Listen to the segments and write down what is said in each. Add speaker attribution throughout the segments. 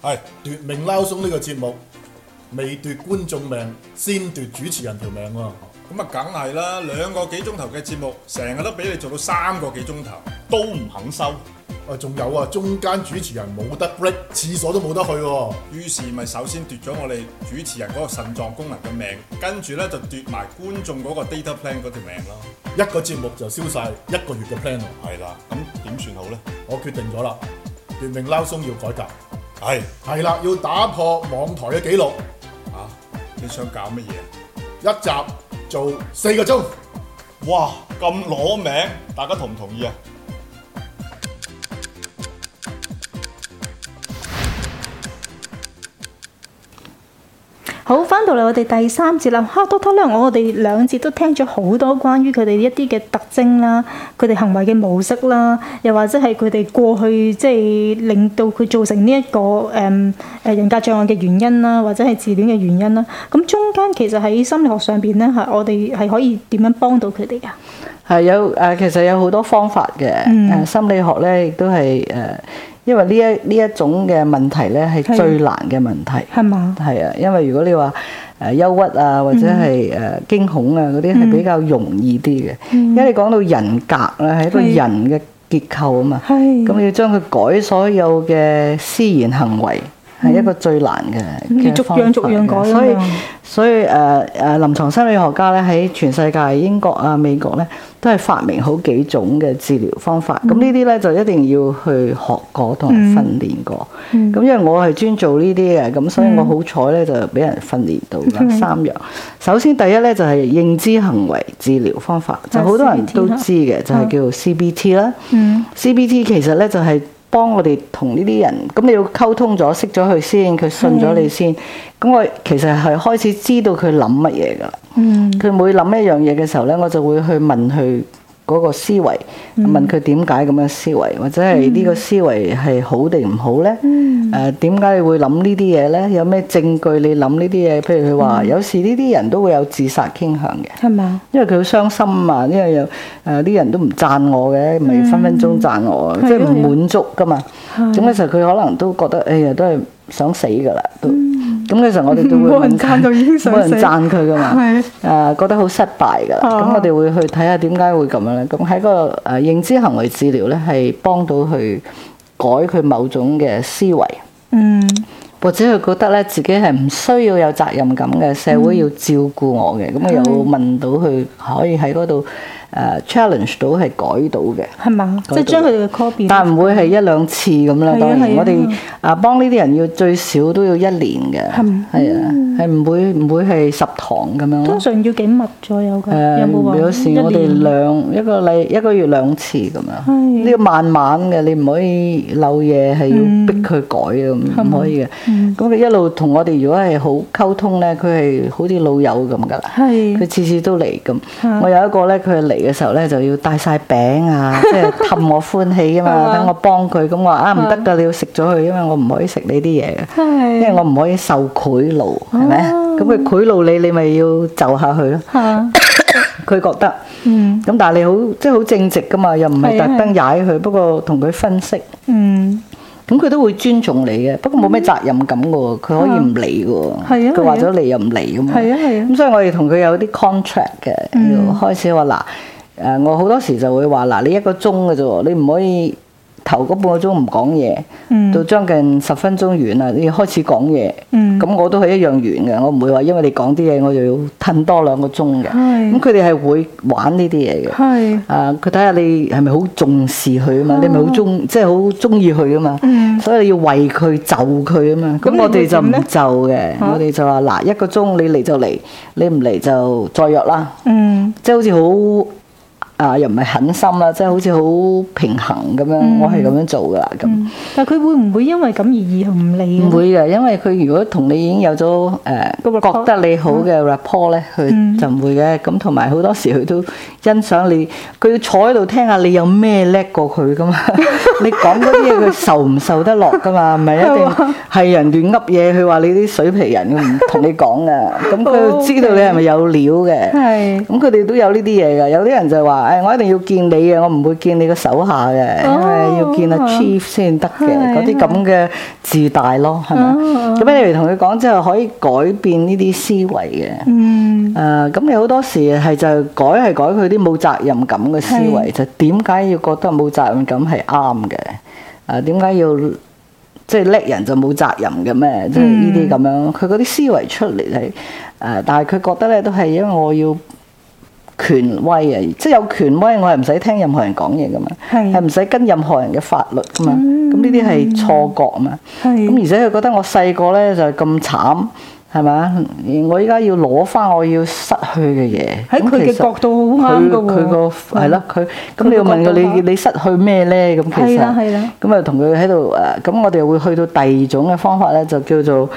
Speaker 1: 係奪命撈鬆呢個節目，未奪觀眾命，先奪主持人條命喎。
Speaker 2: 咁啊，梗係啦，2個幾鐘頭嘅節目，成日都俾你做到3個幾鐘頭，
Speaker 3: 都唔肯收。
Speaker 1: 仲有啊，中間主持人冇得 break，廁所都冇得去喎。
Speaker 2: 於是咪首先奪咗我哋主持人嗰個腎臟功能嘅命，跟住咧就奪埋觀眾嗰個 data plan 嗰條命咯。
Speaker 1: 一個節目就燒晒1個月嘅 plan 喎。
Speaker 3: 係啦，咁點算好呢？
Speaker 1: 我決定咗啦，奪命撈鬆要改革。
Speaker 3: 係
Speaker 1: 啦，要打破網台嘅紀錄。
Speaker 2: 你想搞乜嘢？
Speaker 1: 一集做4個鐘。
Speaker 3: 哇，咁攞命，大家同唔同意啊？
Speaker 4: 好，翻到嚟我哋第3節啦。Doctor 咧，我哋2節都聽咗好多關於佢哋一啲嘅特徵啦，佢哋行為嘅模式啦，又或者係佢哋過去即係令到佢造成呢一個人格障礙嘅原因啦，或者係自戀嘅原因啦。咁中間其實喺心理學上邊咧，我哋係可以點樣幫到佢哋㗎？
Speaker 5: 係有其實有好多方法嘅。心理學咧亦都係因為呢一種嘅問題咧係最難嘅問題，
Speaker 4: 係嘛？
Speaker 5: 係啊，因為如果你話憂鬱啊或者係驚恐啊嗰啲係比較容易啲嘅，因為你講到人格咧係一個人嘅結構啊嘛，咁你要將佢改所有嘅思言行為係一個最難嘅
Speaker 4: 逐樣逐樣改。
Speaker 5: 所以臨床心理學家咧喺全世界英國啊美國咧都係發明好幾種嘅治療方法。咁呢啲咧就一定要去學過同埋訓練過。咁因為我係專做呢啲嘅，咁所以我好彩咧就俾人訓練到啦。3樣。首先第一咧就係認知行為治療方法，就好多人都知嘅，就係叫做 CBT 啦。CBT 其實咧就係幫我哋同呢啲人，咁你要溝通咗，識咗佢先，佢信咗你先。咁我其實係開始知道佢諗乜嘢噶啦。佢每諗一樣嘢嘅時候咧，我就會去問佢嗰個思維，問佢點解咁樣思維，或者係呢個思維係好定唔好咧？點解你會諗呢啲嘢咧？有咩證據你諗呢啲嘢？譬如佢話，有時呢啲人都會有自殺傾向嘅，
Speaker 4: 係嘛？
Speaker 5: 因為佢好傷心啊，因為有啲人都唔讚我嘅，咪分分鐘讚我，即係唔滿足噶嘛。咁嘅時候佢可能都覺得，哎呀，都係想死噶啦，都。咁嘅時候我哋都會
Speaker 4: 冇人讚到已經想死，
Speaker 5: 冇人讚佢噶嘛，覺得好失敗噶啦。咁我哋會去睇下點解會咁樣咧。咁喺個認知行為治療咧，係幫到佢改佢某種嘅思維。或者佢覺得咧自己係唔需要有責任感嘅，社會要照顧我嘅。咁有問到佢可以喺嗰度challenge 到係改到嘅，
Speaker 4: 係嘛？即係將佢哋嘅 copy，
Speaker 5: 但唔會係1-2次咁啦。當然我哋幫呢啲人要最少都要1年嘅，係啊，係唔會係10堂咁樣。
Speaker 4: 通常要幾密左右㗎？有冇話？
Speaker 5: 有時我哋一個月2次咁樣。呢個慢慢嘅，你唔可以漏嘢，係要逼佢改嘅，唔可以嘅。咁佢一路同我哋如果係好溝通咧，佢係好似老友咁㗎啦。佢次次都嚟咁。我有一個咧，佢嚟嘅時候咧就要帶晒餅啊，即係氹我歡喜啊嘛，等我幫佢。咁我話唔得㗎，你要食咗佢，因為我唔可以食你啲嘢嘅，因為我唔可以受賄賂，係咪？咁佢賄賂你咪要就下佢咯。佢覺得，咁但係你好即係好正直㗎嘛，又唔係特登踩佢，不過同佢分析。咁佢都會尊重你嘅，不過冇咩責任感嘅喎，佢可以唔嚟嘅喎，佢話咗嚟又唔嚟咁嘛。咁所以我哋同佢有啲 contract 嘅，要開始話嗱，我好多時就會話嗱，你1個鐘嘅啫喎，你唔可以頭嗰半個鐘唔講嘢，到將近10分鐘完啦，你要開始講嘢，咁我都係一樣完嘅，我唔會話因為你講啲嘢我就要褪多2個鐘嘅。咁佢哋係會玩呢啲嘢嘅。佢睇下你係咪好重視佢啊嘛？你咪好即係好中意佢啊嘛？所以你要為佢就佢啊嘛。咁我哋就唔就嘅，我哋就話嗱，1個鐘你嚟就嚟，你唔嚟就再約啦。即係好似好。又唔係狠心啦，即係好似好平衡咁樣，我係咁樣做噶啦咁。
Speaker 4: 但係佢會唔會因為咁而以後唔理？
Speaker 5: 唔會嘅，因為佢如果同你已經有咗覺得你好嘅 rapport 咧，佢就唔會嘅。咁同埋好多時佢都欣賞你，佢要坐喺度聽下你有咩叻過佢噶嘛。你講嗰啲嘢佢受唔受得落噶嘛？唔係一定係人亂噏嘢，佢話你啲水皮人，佢唔同你講噶。咁佢知道你係咪有料嘅。咁佢哋都有呢啲嘢㗎。有啲人就話。 話，誒我一定要見你嘅，我唔會見你個手下嘅，因為要見阿 chief 先得嘅，嗰啲咁嘅自大咯，係咪？咁你同佢講之後，可以改變呢啲思維嘅。咁你好多時係就改佢啲冇責任感嘅思維，就點解要覺得冇責任感係啱嘅？點解要即係叻人就冇責任嘅咩？即係呢啲咁樣，佢嗰啲思維出嚟係但係佢覺得咧都係因為我要權威啊，即係有權威，我係唔使聽任何人講嘢噶嘛，係唔使跟任何人嘅法律噶嘛。咁呢啲係錯覺啊嘛。咁而且佢覺得我細個咧就咁慘。係咪？我依家要攞翻我要失去嘅嘢。
Speaker 4: 喺佢嘅角度好啱㗎喎。
Speaker 5: 佢個係咯，佢咁你要問佢你失去咩咧？咁其實咁啊同佢喺度咁我哋會去到第二種嘅方法咧，就叫做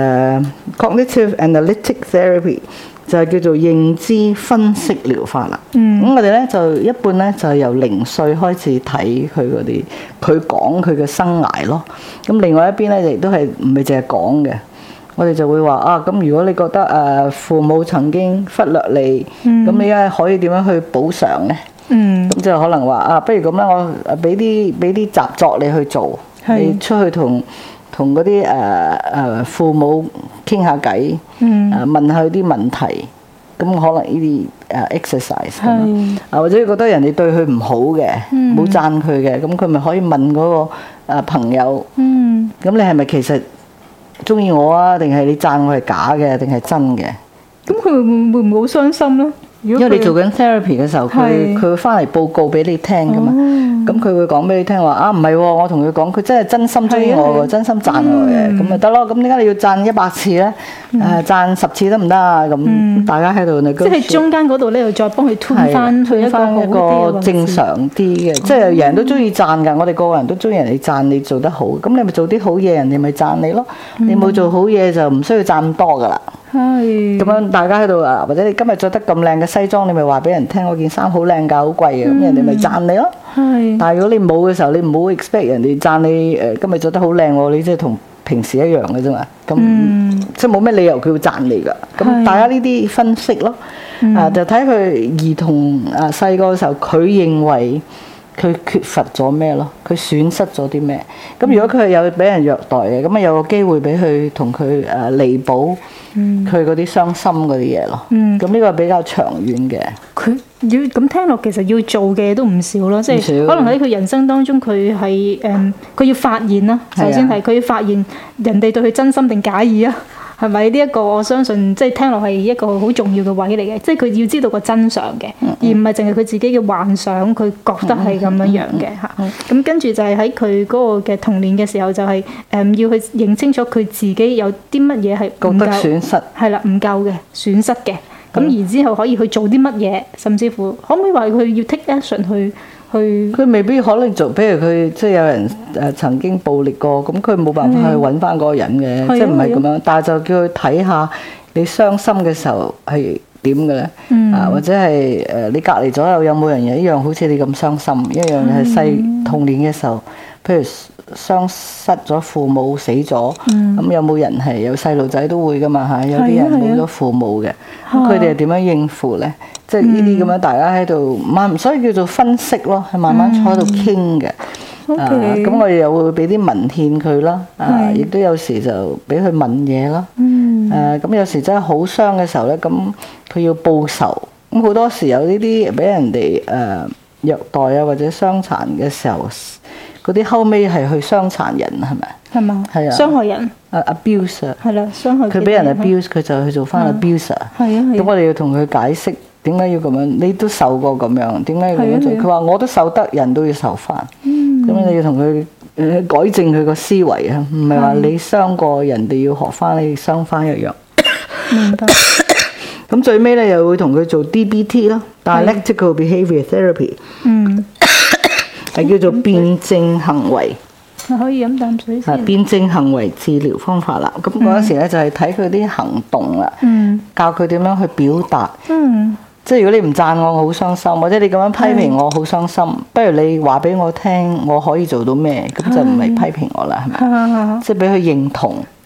Speaker 5: cognitive analytic therapy， 就係叫做認知分析療法啦。咁我哋咧就一般咧就由0歲開始睇佢嗰啲，佢講佢嘅生涯咯。咁另外一邊咧亦都係唔係淨係講嘅。我哋就會話啊，咁如果你覺得父母曾經忽略你，咁你而家可以點樣去補償呢？咁就可能話啊，不如咁啦，我俾啲習作你去做，你出去同嗰啲父母傾下偈，問下佢啲問題，咁可能呢啲exercise 或者覺得人哋對佢唔好嘅，冇讚佢嘅，咁佢咪可以問嗰個朋友，咁你係咪其實中意我啊？定係你讚我係假嘅，定係真嘅？
Speaker 4: 咁佢會唔會好傷心咧？
Speaker 5: 因為你做緊 therapy 嘅時候，佢會翻嚟報告俾你聽噶嘛。咁佢會講俾你聽話啊，唔係喎，我同佢講，佢真係真心中意我喎，真心讚我嘅，咁咪得咯。咁點解你要讚100次咧？讚10次得唔得啊？咁大家喺度你即
Speaker 4: 係中間嗰度咧，又再幫佢推翻去一個
Speaker 5: 正常啲嘅，即係人人都中意讚㗎。我哋個個人都中意人哋讚你做得好，咁你咪做啲好嘢，人哋咪讚你咯。你冇做好嘢就唔需要讚咁多㗎啦。咁樣大家喺度啊，或者你今日着得咁靚嘅西裝，你咪話俾人聽我件衫好靚㗎，好貴嘅，咁人哋咪讚你咯。但係如果你冇嘅時候，你唔好 expect 人哋讚你今日着得好靚喎，你即係同平時一樣嘅啫嘛。咁即係冇咩理由佢會讚你㗎。咁大家呢啲分析咯，就睇佢兒童細個嘅時候，佢認為佢缺乏咗咩咯？佢損失咗啲咩？咁如果佢係有俾人虐待嘅，咁啊有個機會俾佢同佢彌補佢嗰啲傷心嗰啲嘢咯。咁呢個比較長遠嘅。
Speaker 4: 佢要咁聽落，其實要做嘅都唔少咯。即係可能喺佢人生當中，佢係佢要發現啦。首先係佢要發現人哋對佢真心定假意啊。係咪呢一個？我相信即係聽落係一個好重要嘅位嚟嘅，即係佢要知道個真相嘅，而唔係淨係佢自己嘅幻想，佢覺得係咁樣樣嘅嚇。咁跟住就係喺佢嗰個嘅童年嘅時候，就係要去認清楚佢自己有啲乜嘢係唔夠，
Speaker 5: 覺得損失
Speaker 4: 係啦，唔夠嘅損失嘅。咁然之後可以去做啲乜嘢，甚至乎可唔可以話佢要 take action 去？
Speaker 5: 佢未必可能做，譬如佢即係有人曾經暴力過，咁佢冇辦法去揾翻嗰個人嘅，即係唔係咁樣。但係就叫佢睇下你傷心嘅時候係點嘅咧，或者係你隔離左右有冇人一樣好似你咁傷心，一樣係細童年嘅時候，譬如喪失咗父母死咗，咁有冇人係有細路仔都會噶嘛嚇？有啲人冇咗父母嘅，咁佢哋係點樣應付咧？即係呢啲咁樣，大家喺度所以叫做分析咯，係慢慢坐喺度傾嘅。咁我哋又會俾啲文獻佢啦，亦都有時就俾佢問嘢啦。咁有時真係好傷嘅時候咧，咁佢要報仇。咁好多時有呢啲俾人哋虐待啊或者傷殘嘅時候，嗰啲後尾係去傷殘人係咪？
Speaker 4: 係嘛？係啊，傷害人。
Speaker 5: abuser
Speaker 4: 係啦，傷害
Speaker 5: 佢俾人 abuse，佢就去做翻 abuser。咁我哋要同佢解釋。點解要咁樣？你都受過咁樣，點解要咁樣做？佢話我都受得，人都要受翻。咁你要同佢改正佢個思維啊，唔係話你傷過人哋要學翻，你傷翻一樣。
Speaker 4: 明白。
Speaker 5: 咁最尾咧又會同佢做 DBT 咯，Dialectical Behaviour Therapy。係叫做辯證行為。
Speaker 4: 可以飲啖水先。
Speaker 5: 辯證行為治療方法啦，咁嗰陣時咧就係睇佢啲行動啦，教佢點樣去表達。即係如果你唔讚我，我好傷心；或者你咁樣批評我，好傷心。不如你話俾我聽，我可以做到咩？咁就唔係批評我啦，係咪？即係俾佢認同。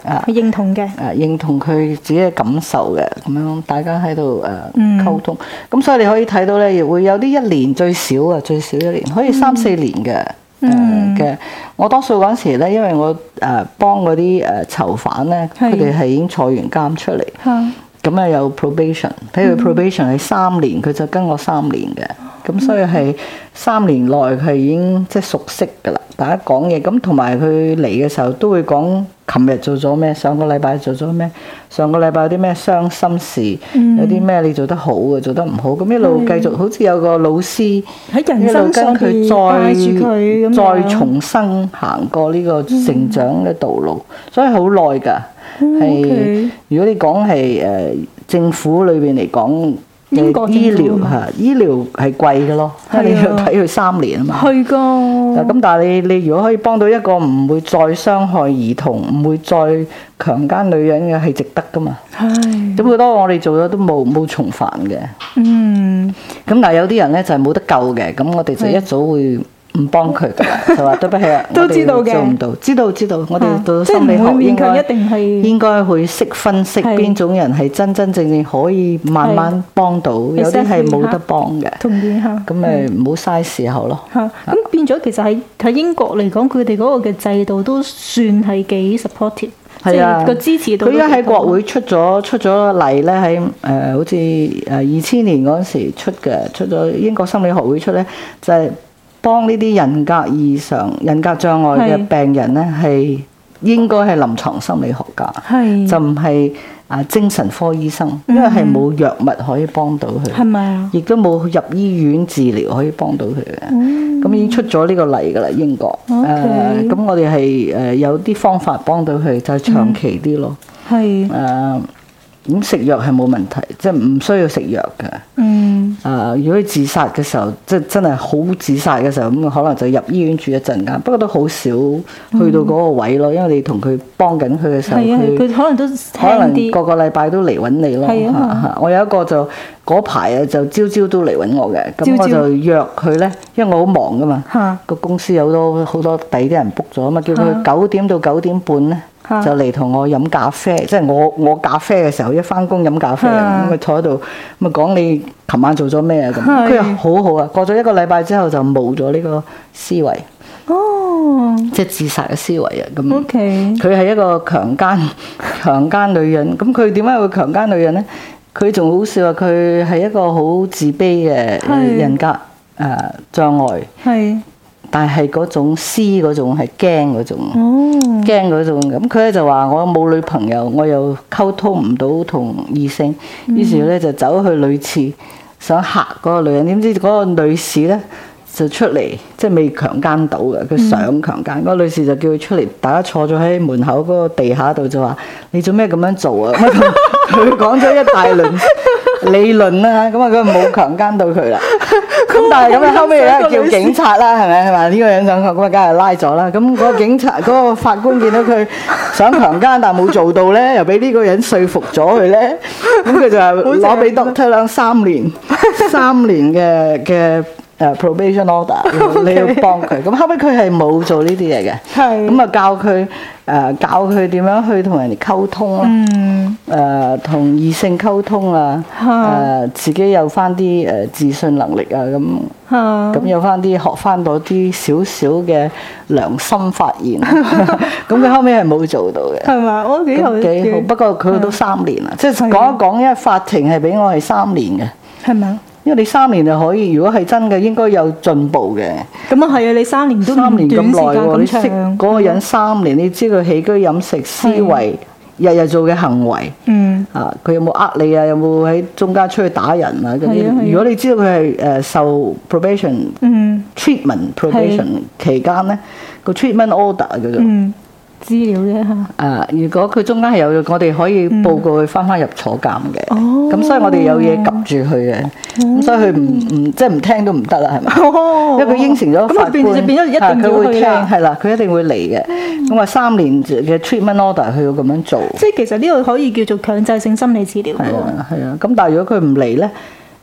Speaker 4: 係認同嘅，
Speaker 5: 認同佢自己嘅感受嘅，咁樣大家喺度溝通。咁所以你可以睇到咧，會有啲一年最少1年，可以3-4年嘅。我多數嗰陣時咧，因為我幫嗰啲囚犯咧，佢哋係已經坐完監出嚟。咁啊有 probation， 譬如 probation 係3年，佢就跟我3年嘅，咁所以係3年內佢係已經即係熟悉㗎啦。大家講嘢，咁同埋佢嚟嘅時候都會講，琴日做咗咩，上個禮拜做咗咩，上個禮拜有啲咩傷心事，有啲咩你做得好嘅，做得唔好，咁一路繼續好似有個老師
Speaker 4: 喺人生上邊帶住佢
Speaker 5: 再重新行過呢個成長嘅道路，所以好耐㗎。係，如果你講係政府裏邊嚟講，
Speaker 4: 英國
Speaker 5: 醫療係貴嘅咯，因為你要睇佢3年啊嘛。係㗎。咁但係你如果可以幫到一個唔會再傷害兒童、唔會再強姦女人嘅，係值得㗎嘛。咁好多我哋做咗都冇重犯嘅。咁但係有啲人咧就係冇得救嘅，咁我哋就一早會唔幫佢嘅，就話對不起啊，
Speaker 4: 都知道嘅，
Speaker 5: 做唔到，知道，我哋到心理學應該會識分析邊種人係真正可以慢慢幫到，有啲係冇得幫嘅。
Speaker 4: 同意嚇。
Speaker 5: 咁咪唔好嘥時候咯。
Speaker 4: 咁變咗其實喺英國嚟講，佢哋嗰個嘅制度都算係幾 supportive，即係個支持度。佢而家喺國會出咗例咧，喺好似2000年嗰陣時出咗英國心理學會出咧，就係幫呢啲人格異常、人格障礙嘅病人咧，係應該係臨床心理學家，就唔係精神科醫生，因為係冇藥物可以幫到佢，係咪啊？亦都冇入醫院治療可以幫到佢嘅。咁已經出咗呢個例㗎啦，英國。咁我哋係有啲方法幫到佢，就係長期啲咯。咁食藥係冇問題，即係唔需要食藥嘅。如果佢自殺嘅時候，即係真係好自殺嘅時候，咁可能就入醫院住一陣間。不過都好少去到嗰個位咯，因為你同佢幫緊佢嘅時候，佢可能個個禮拜都嚟揾你咯。我有一個就嗰排啊，就朝朝都嚟揾我嘅，咁我就約佢咧，因為我好忙噶嘛，個公司有好多第啲人 book 咗啊嘛，叫佢9點到9點半咧。就嚟同我飲咖啡，即係我咖啡嘅時候，一翻工飲咖啡，咁咪坐喺度，咁咪講你琴晚做咗咩啊咁。佢又好好啊，過咗1個禮拜之後就冇咗呢個思維，即係自殺嘅思維啊咁。佢係一個強姦女人，咁佢點解會強姦女人咧？佢仲好笑啊！佢係一個好自卑嘅人格障礙。但係嗰種嗰種係驚嗰種，咁佢咧就話我冇女朋友，我又溝通唔到同異性，於是咧就走去女廁想嚇嗰個女人，點知嗰個女士咧就出嚟，即係未強姦到嘅，佢想強姦，嗰個女士就叫佢出嚟，大家坐咗喺門口嗰個地下度就話：你做咩咁樣做啊？佢講咗一大輪理論啦，咁啊佢冇強姦到佢啦。咁但係咁後尾咧叫警察啦，係咪？係嘛？呢個人想咁啊，梗係拉咗啦。咁嗰個警察嗰個法官見到佢想強姦，但係冇做到咧，又俾呢個人說服咗佢咧。咁佢就攞俾 Doctor 兩3年嘅probation order， 你要幫佢。咁後尾佢係冇做呢啲嘢嘅。咁啊教佢點樣去同人哋溝通啦，同異性溝通啊，自己有翻啲自信能力啊，咁有翻啲學翻到啲少少嘅良心發現。咁佢後尾係冇做到嘅，係嘛？我幾好。不過佢都3年啦，即係講一講，因為法庭係俾我係3年嘅，係咪？因為你3年就可以，如果係真嘅，應該有進步嘅。咁啊係啊，你3年都唔短時間咁長。你識嗰個人3年，你知佢起居飲食、思維、日日做嘅行為，佢有冇呃你啊？有冇喺中間出去打人啊？嗰啲，如果你知道佢係受 probation、treatment probation 期間咧，個 treatment order 叫做。資料啫嚇。如果佢中間係有，我哋可以報告佢翻入坐監嘅。咁所以我哋有嘢及住佢嘅。咁所以佢唔即係唔聽都唔得啦，係咪？因為佢應承咗法官，佢會聽，係啦，佢一定會嚟嘅。咁話3年嘅 treatment order，佢要咁樣做。即係其實呢個可以叫做強制性心理治療。係啊。咁但係如果佢唔嚟咧，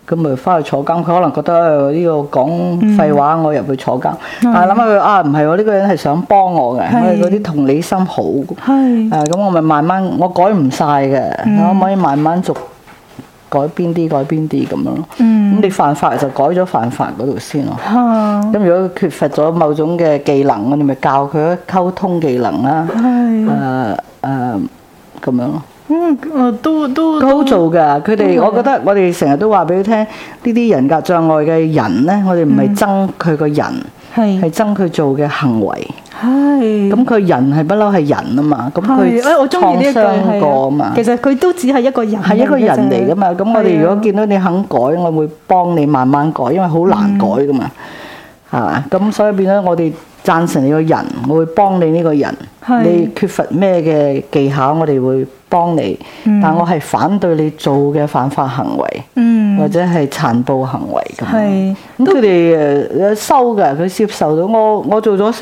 Speaker 5: 咁咪翻去坐監。佢可能覺得呢個講廢話，我入去坐監。但係諗下佢唔係喎，呢個人係想幫我嘅，我哋嗰啲同理心好。咁我咪慢慢，我改唔晒嘅，可唔可以慢慢逐改邊啲咁樣咯？咁你犯法就改咗犯法嗰度先咯。咁如果缺乏咗某種嘅技能，我哋咪教佢溝通技能啦。咁樣咯。都好做㗎。佢哋我覺得我哋成日都話俾佢聽，呢啲人格障礙嘅人咧，我哋唔係憎佢個人，係憎佢做嘅行為。咁佢人係不嬲係人啊嘛，咁佢創傷過啊嘛。其
Speaker 4: 實佢都只係一個人，
Speaker 5: 係一個人嚟㗎嘛。咁我哋如果見到你肯改，我會幫你慢慢改，因為好難改㗎嘛，係嘛？咁所以變咗我哋贊成你個人，我會幫你呢個人。你缺乏咩嘅技巧，我哋會幫你。但我係反對你做嘅犯法行為，或者係殘暴行為咁。咁佢哋收㗎，佢接受到。我做咗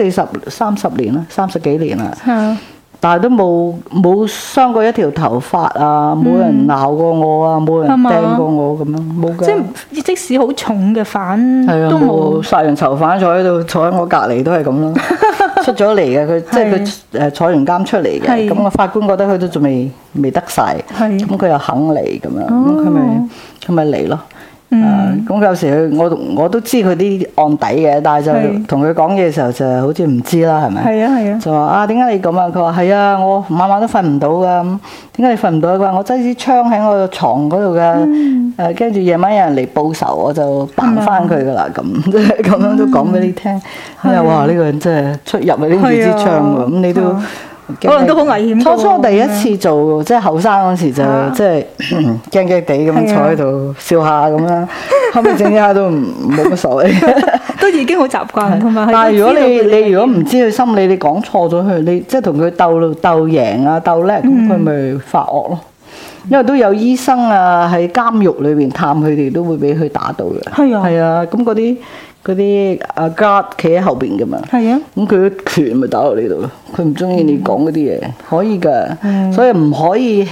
Speaker 5: 30年啦，30幾年啦。但係都冇傷過一條頭髮啊，冇人鬧過我啊，冇人掟過我咁樣，冇㗎。
Speaker 4: 即使好重嘅犯都
Speaker 5: 冇。殺人囚犯坐喺度，坐喺我隔離都係咁咯。出咗嚟嘅佢，即係佢坐完監出嚟嘅。咁個法官覺得佢都仲未得晒，咁佢又肯嚟咁樣，咁佢咪嚟咯。咁有時我都知佢啲案底嘅，但係就同佢講嘢嘅時候就好似唔知啦，係咪？就話點解你咁啊？佢話係啊，我晚晚都瞓唔到㗎。點解你瞓唔到？佢話我擠支槍喺我個牀嗰度㗎。跟住夜晚有人嚟報仇，我就扮翻佢㗎啦。咁樣都講俾你聽。哇！呢個人真係出入啊，拎住支槍喎。咁你都
Speaker 4: 可能都好危險。
Speaker 5: 初第一次做，即係後生嗰時就即係驚驚地咁坐喺度笑下咁啦。後尾整下都冇乜所謂，
Speaker 4: 都已經好習慣。同埋，
Speaker 5: 但係如果你如果唔知佢心理，你講錯咗佢，你即係同佢鬥贏啊鬥叻，咁佢咪發惡咯。因為都有醫生啊喺監獄裏邊探佢哋，都會俾佢打到嘅。係啊，咁嗰啲阿 guard 企喺後邊㗎嘛。咁佢拳咪打落你度咯。佢唔中意你講嗰啲嘢，可以㗎。所以唔可以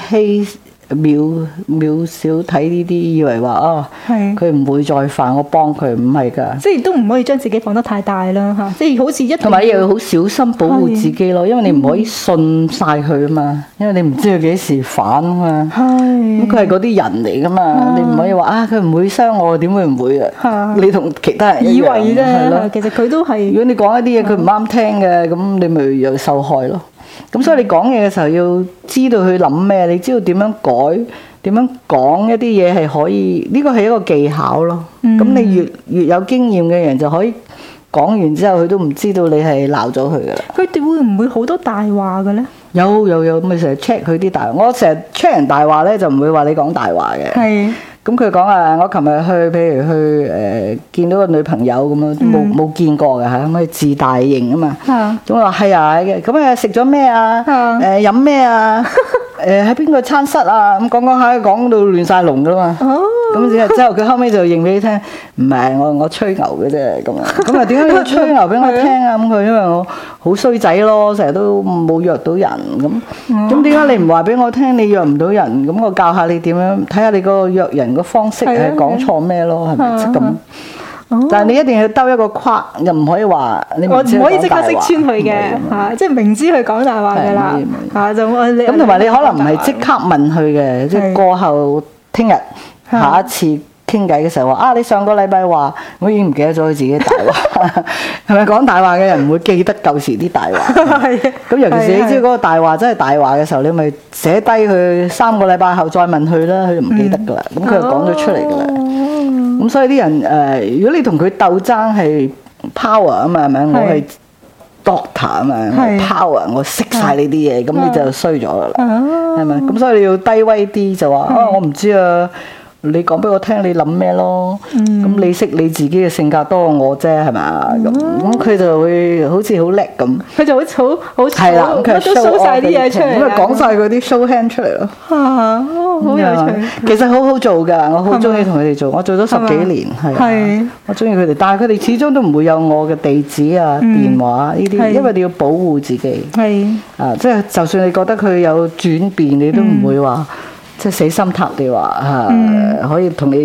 Speaker 5: 渺小睇呢啲，以為話佢唔會再犯，我幫佢，唔係㗎。
Speaker 4: 即係都唔可以將自己放得太大啦嚇。即係好似同
Speaker 5: 埋又要好小心保護自己咯，因為你唔可以信晒佢啊嘛，因為你唔知佢幾時反啊嘛。咁佢係嗰啲人嚟㗎嘛，你唔可以話佢唔會傷我，點會唔會啊？你同其他人
Speaker 4: 以為啫，其實佢都係。
Speaker 5: 如果你講一啲嘢佢唔啱聽嘅，咁你咪又受害咯。咁所以你講嘢嘅時候要知道佢諗咩，你知道點樣改，點樣講一啲嘢係可以，呢個係一個技巧咯。咁你越有經驗嘅人就可以講完之後，佢都唔知道你係鬧咗佢㗎啦。
Speaker 4: 佢哋會唔會好多大話嘅咧？
Speaker 5: 有，咪成日 check 佢啲大話。我成日 check 人大話咧，就唔會話你講大話嘅。咁佢講我琴日去，譬如去見到個女朋友咁樣，冇見過嘅嚇，咁佢自大型啊嘛。咁我話係啊，咁食咗咩啊？飲咩啊？喺邊個餐室啊？咁講下，講到亂晒龍噶啦嘛。咁之後佢後尾就認俾你聽，唔係我吹牛嘅啫咁啊。咁啊點解你要吹牛俾我聽啊？咁佢因為我好衰仔咯，成日都冇約到人咁。咁點解你唔話俾我聽？你約唔到人，咁我教下你點樣，睇下你個約人個方式係講錯咩咯？係咪即咁？但係你一定要兜一個框，又唔可以話你唔
Speaker 4: 可以即刻識穿佢嘅嚇，即係明知佢講大話嘅啦嚇就
Speaker 5: 咁同埋你可能唔係即刻問佢嘅，即係過後聽日下一次傾偈嘅時候話你上個禮拜話，我已經唔記得咗佢自己大話，係咪講大話嘅人唔會記得舊時啲大話？咁尤其是你知嗰個大話真係大話嘅時候，你咪寫低佢3個禮拜後再問佢啦，佢就唔記得㗎啦。咁佢就講咗出嚟㗎啦。咁所以啲人如果你同佢鬥爭係 power 啊嘛，係咪？我係 doctor 啊嘛，power 我識晒呢啲嘢，咁你就衰咗㗎啦，係咪？咁所以你要低威啲就話我唔知啊。你講俾我聽，你諗咩咯？咁你識你自己嘅性格多過我啫，係咪？咁佢就會好似好叻咁。佢就好係啦，佢都 show 晒啲嘢出嚟，咁咪講晒嗰啲 show hand 出嚟咯。好有趣。其實好好做㗎，我好中意同佢哋做。我做咗10幾年，係我中意佢哋，但係佢哋始終都唔會有我嘅地址啊、電話呢啲，因為你要保護自己。即係就算你覺得佢有轉變，你都唔會話。即係死心塌地話可以同你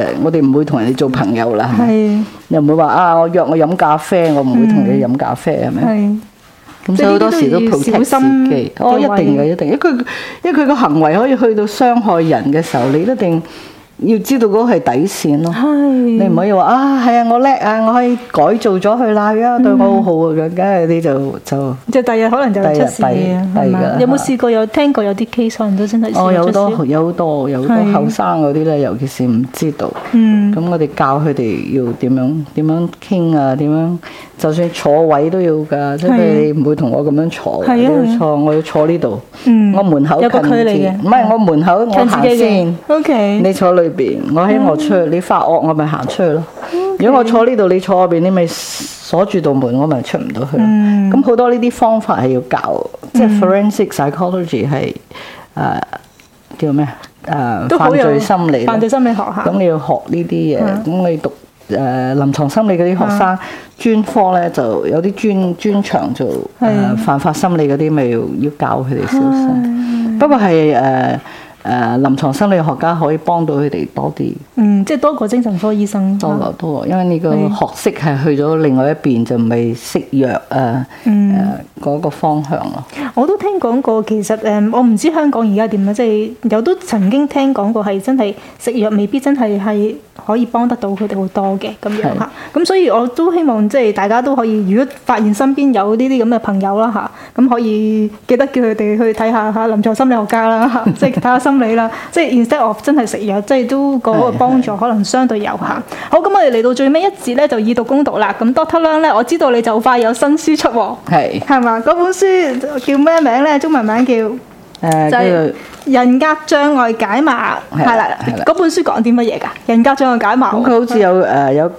Speaker 5: 我哋唔會同人哋做朋友啦，
Speaker 4: 係
Speaker 5: 又唔會話啊，我約我飲咖啡，我唔會同你飲咖啡，係咪？
Speaker 4: 係。
Speaker 5: 咁所以好多時都
Speaker 4: 即係呢啲都要
Speaker 5: protect
Speaker 4: 小心
Speaker 5: 自己。
Speaker 4: 嘅
Speaker 5: 一定嘅，一定，因為佢個行為可以去到傷害人嘅時候，你一定要知道嗰個係底線咯。你唔可以話啊，係啊，我叻啊，我可以改造咗佢啦，而家對我好好啊，梗係你就
Speaker 4: 即係第日可能就出事啊，係嘛？有冇試過有聽過有啲 case 可能都真係
Speaker 5: 有好多後生嗰啲咧，尤其是唔知道。咁我哋教佢哋要點樣傾啊，點樣就算坐位都要㗎，即係你唔會同我咁樣坐，你要坐，我要坐呢度。我門口
Speaker 4: 有個距離嘅，
Speaker 5: 唔係我門口我行先。
Speaker 4: OK，
Speaker 5: 你坐裏邊，我喺我出去，你發惡我咪行出去咯。如果我坐呢度，你坐嗰邊，你咪鎖住道門，我咪出唔到去。咁好多呢啲方法係要教，即係 forensic psychology 係叫咩犯罪心理。
Speaker 4: 犯罪心理學下。
Speaker 5: 咁你要學呢啲嘢，咁你讀臨床心理嗰啲學生專科咧，就有啲專長做犯法心理嗰啲，咪要教佢哋小心。不過係臨床心理學家可以幫到佢哋多啲，
Speaker 4: 即係多過精神科醫生。
Speaker 5: 多過，因為呢個學識係去咗另外一邊，就唔係食藥嗰個方向咯。
Speaker 4: 我都聽講過，其實我唔知香港而家點啦，即係有都曾經聽講過係真係食藥未必真係可以幫得到佢哋好多嘅咁樣嚇。咁所以我都希望即係大家都可以，如果發現身邊有呢啲咁嘅朋友啦嚇，咁可以記得叫佢哋去睇下臨床心理學家啦嚇，即係睇下心理啦，即係 instead of 真係食藥，即係都個幫助可能相對有限。好，咁我哋嚟到最尾一節咧，就以毒攻毒啦。咁 Doctor Leung 咧，我知道你就快有新書出喎，係嘛？嗰本書叫咩名咧？中文名叫就係人格障礙解碼，係啦。嗰本書講啲乜嘢㗎？人格障礙解碼。
Speaker 5: 咁佢好似有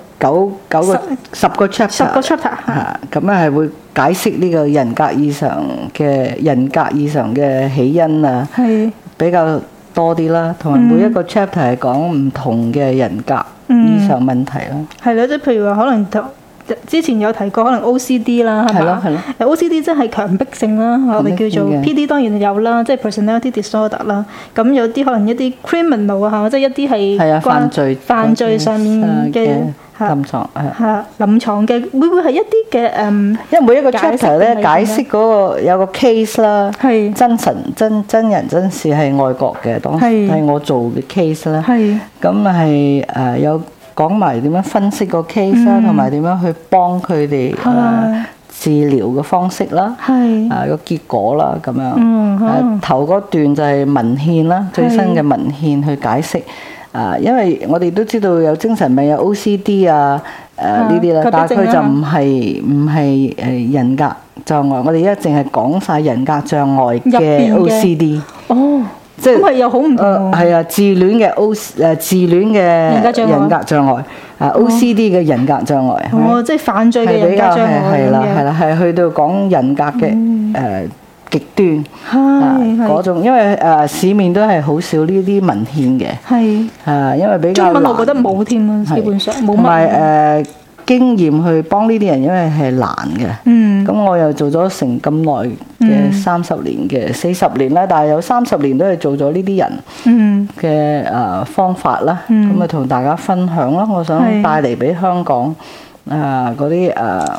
Speaker 5: 10個 chapter，
Speaker 4: 10個 chapter
Speaker 5: 咁咧係會解釋呢個人格異常嘅起因啊，比較多啲啦，同埋每一個 chapter 係講唔同嘅人格異常問題啦。
Speaker 4: 係咯，即係譬如話可能之前有提過，可能 OCD 啦，係嘛？OCD 即係強迫症啦，我哋叫做 PD 當然有啦，即係 personality disorder 啦。咁有啲可能一啲 criminal 啊，即係一啲係犯罪上面嘅臨床嘅，會唔會係一啲嘅
Speaker 5: 因為每一個 chapter 咧解釋嗰個有個 case 啦，真人真事係外國嘅，當時係我做嘅 case 啦。咁係有講埋點樣分析個 case 啦，同埋點樣去幫佢哋治療嘅方式啦，個結果啦咁樣。頭嗰段就係文獻啦，最新嘅文獻去解釋。因為我哋都知道有精神病有 OCD 呢啲啦，但係佢就唔係人格障礙。我哋而家淨係講晒人格障礙嘅 OCD。即係咁係又好唔同。係啊，自戀嘅人格障礙，OCD 嘅人格障礙。
Speaker 4: 即係犯罪嘅人格障礙。
Speaker 5: 係啦，係去到講人格嘅極端嗰種，因為市面都係好少呢啲文獻嘅，因為比較難。
Speaker 4: 中文我覺得冇添啊，基本上冇乜。
Speaker 5: 同埋經驗去幫呢啲人，因為係難嘅。咁我又做咗成咁耐嘅30年嘅40年啦，但係有30年都係做咗呢啲人嘅方法啦。咁啊同大家分享啦，我想帶嚟俾香港嗰啲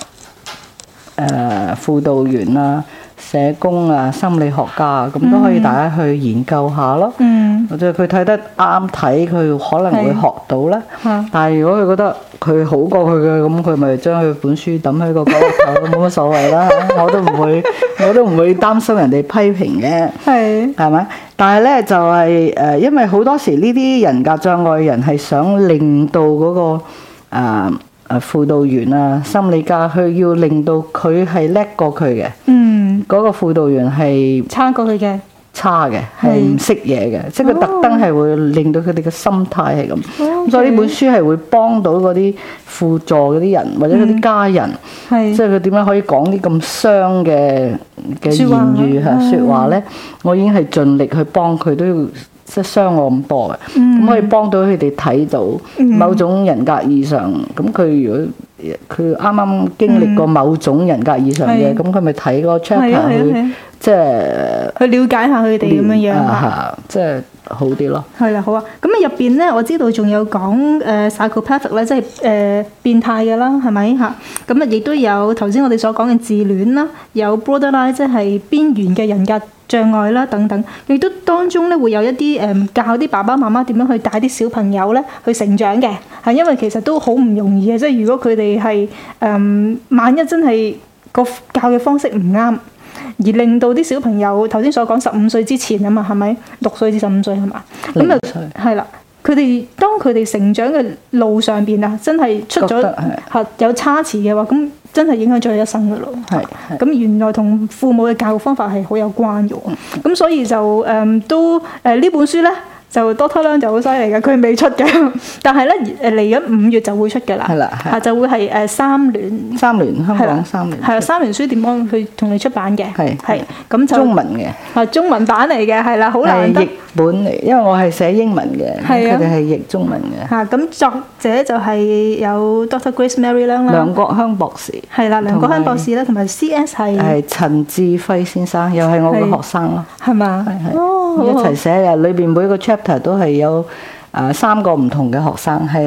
Speaker 5: 輔導員啊、社工啊、心理學家啊，咁都可以大家去研究下咯。或者佢睇得啱睇，佢可能會學到啦。但係如果佢覺得佢好過佢嘅，咁佢咪將佢本書抌喺個角落頭，冇乜所謂啦。我都唔會擔心人哋批評嘅。係咪？但係咧就係因為好多時呢啲人格障礙人係想令到嗰個輔導員啊、心理家，佢要令到佢係叻過佢嘅。嗰個輔導員係
Speaker 4: 差過佢嘅。
Speaker 5: 差嘅，係唔識嘢嘅，即係佢特登係會令到佢哋嘅心態係咁。咁所以呢本書係會幫到嗰啲輔助嗰啲人或者嗰啲家人，即係佢點樣可以講啲咁傷嘅言語説話咧？我已經係盡力去幫佢，都要即係傷我咁多嘅，咁可以幫到佢哋睇到某種人格異常。咁佢如果佢啱啱經歷過某種人格異常嘅，咁佢咪睇個 chapter 去即係
Speaker 4: 去了解下佢哋咁樣樣，
Speaker 5: 即係好啲咯。
Speaker 4: 係啦，好啊。咁啊入邊咧，我知道仲有講psychopathic 咧，即係變態嘅啦，係咪嚇？咁啊亦都有頭先我哋所講嘅自戀啦，有 borderline 即係邊緣嘅人格障礙啦等等，亦都當中咧會有一啲教啲爸爸媽媽點樣去帶啲小朋友咧去成長嘅，係因為其實都好唔容易嘅，即係如果佢哋係萬一真係個教嘅方式唔啱，而令到啲小朋友頭先所講15歲之前啊嘛，係咪6歲至15歲係嘛？咁啊係啦，佢哋當佢哋成長嘅路上邊啊，真係出咗有差池嘅話，咁真係影響咗佢一生噶咯。係咁原來同父母嘅教育方法係好有關嘅喎。咁所以就都呢本書咧。就 Doctor Leung 就好犀利嘅，佢未出嘅，但係咧嚟緊5月就會出嘅啦。係啦，就會係三聯香港三聯係啦，三聯書店幫佢同你出版嘅，係咁就
Speaker 5: 中文嘅，
Speaker 4: 係中文版嚟嘅，係啦，好難得。
Speaker 5: 係譯本嚟，因為我係寫英文嘅，佢哋係譯中文嘅。嚇，
Speaker 4: 咁作者就係有 Dr. Grace Mary Leung 啦，
Speaker 5: 梁國香博士
Speaker 4: 係啦，梁國香博士啦，同埋 CS 係
Speaker 5: 陳志輝先生，又係我嘅學生咯，
Speaker 4: 係嘛？
Speaker 5: 係一齊寫嘅，裏邊每個 chapter都係有3個唔同嘅學生係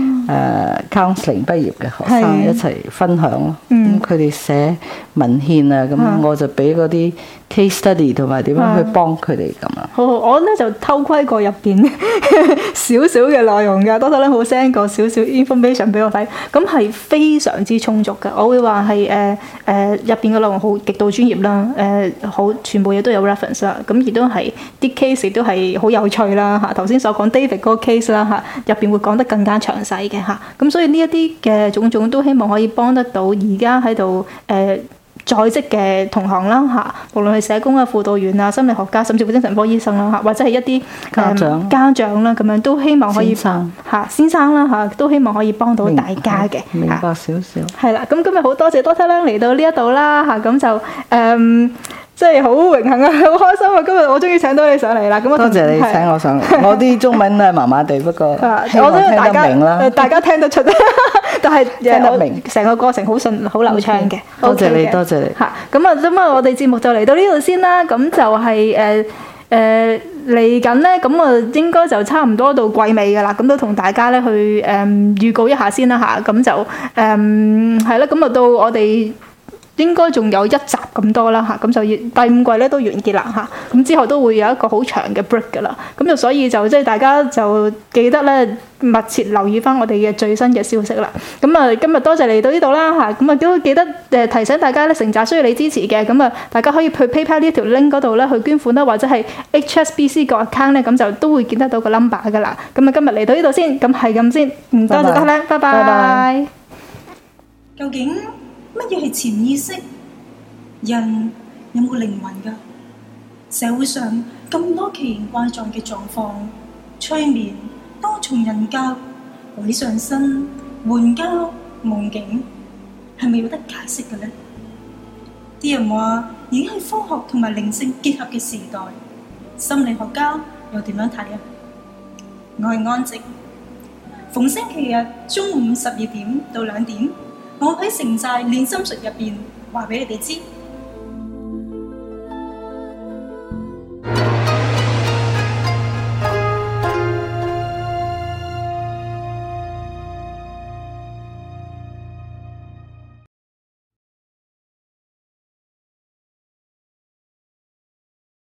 Speaker 5: counselling 畢業嘅學生一齊分享咯。咁佢哋寫文獻啊，咁我就俾嗰啲 case study 同埋點樣去幫佢哋咁啊。
Speaker 4: 好，我咧就偷窺過入邊少少嘅內容㗎，多數咧好 send 過少少 information 俾我睇，咁係非常之充足嘅。我會話係入邊嘅內容好極度專業啦，好全部嘢都有 reference 啦，咁亦都係啲 case 亦都係好有趣啦嚇。頭先所講 David 嗰個 case 啦嚇，入邊會講得更加詳細嘅嚇。咁所以呢一啲嘅種種都希望可以幫得到而家喺度在職嘅同行啦嚇，無論係社工啊、輔導員啊、心理學家，甚至乎精神科醫生啦嚇，或者係一啲家長啦咁樣，都希望可以先生啦嚇，都希望可以幫到大家嘅。
Speaker 5: 明白少少。
Speaker 4: 係啦，咁今日好多謝 Doctor Leung 嚟到呢一度啦嚇，咁就即係好榮幸啊，好開心啊！今日我終於請到你上嚟啦，咁
Speaker 5: 多謝你請我上嚟。我啲中文都係麻麻地，不過希望聽得明啦。
Speaker 4: 大家聽得出，但係聽得明，成個過程好順好流暢嘅。
Speaker 5: 多謝你，多謝你。
Speaker 4: 嚇，咁啊，我哋節目就嚟到呢度先啦。咁就係嚟緊咧，咁啊應該就差唔多到季尾㗎啦。咁都同大家咧去預告一下先啦嚇。咁就係啦，咁啊到我哋。應該仲有1集咁多啦嚇，咁就第5季咧都完結啦嚇，咁之後都會有一個好長嘅 break 㗎啦，咁就所以就即係大家就記得咧密切留意翻我哋嘅最新嘅消息啦。咁啊今日多謝嚟到呢度啦嚇，咁啊都記得提醒大家咧，成集需要你支持嘅，咁啊大家可以去 PayPal 呢條 link 嗰度咧去捐款啦，或者係 HSBC 個 account 咧，咁就都會見得到個 number 㗎啦。咁啊今日嚟到呢度先，咁係咁先，唔多謝得啦，拜拜。
Speaker 6: 究竟乜嘢係潛意識？人有冇靈魂㗎？社會上咁多奇形怪狀嘅狀況，催眠、多重人格、鬼上身、援交、夢境，係咪有得解釋嘅呢？啲人話已經係科學同埋靈性結合嘅時代，心理學家又點樣睇啊？我係安靜，逢星期日中午12點到2點。我喺城寨練心術入邊話俾你哋知。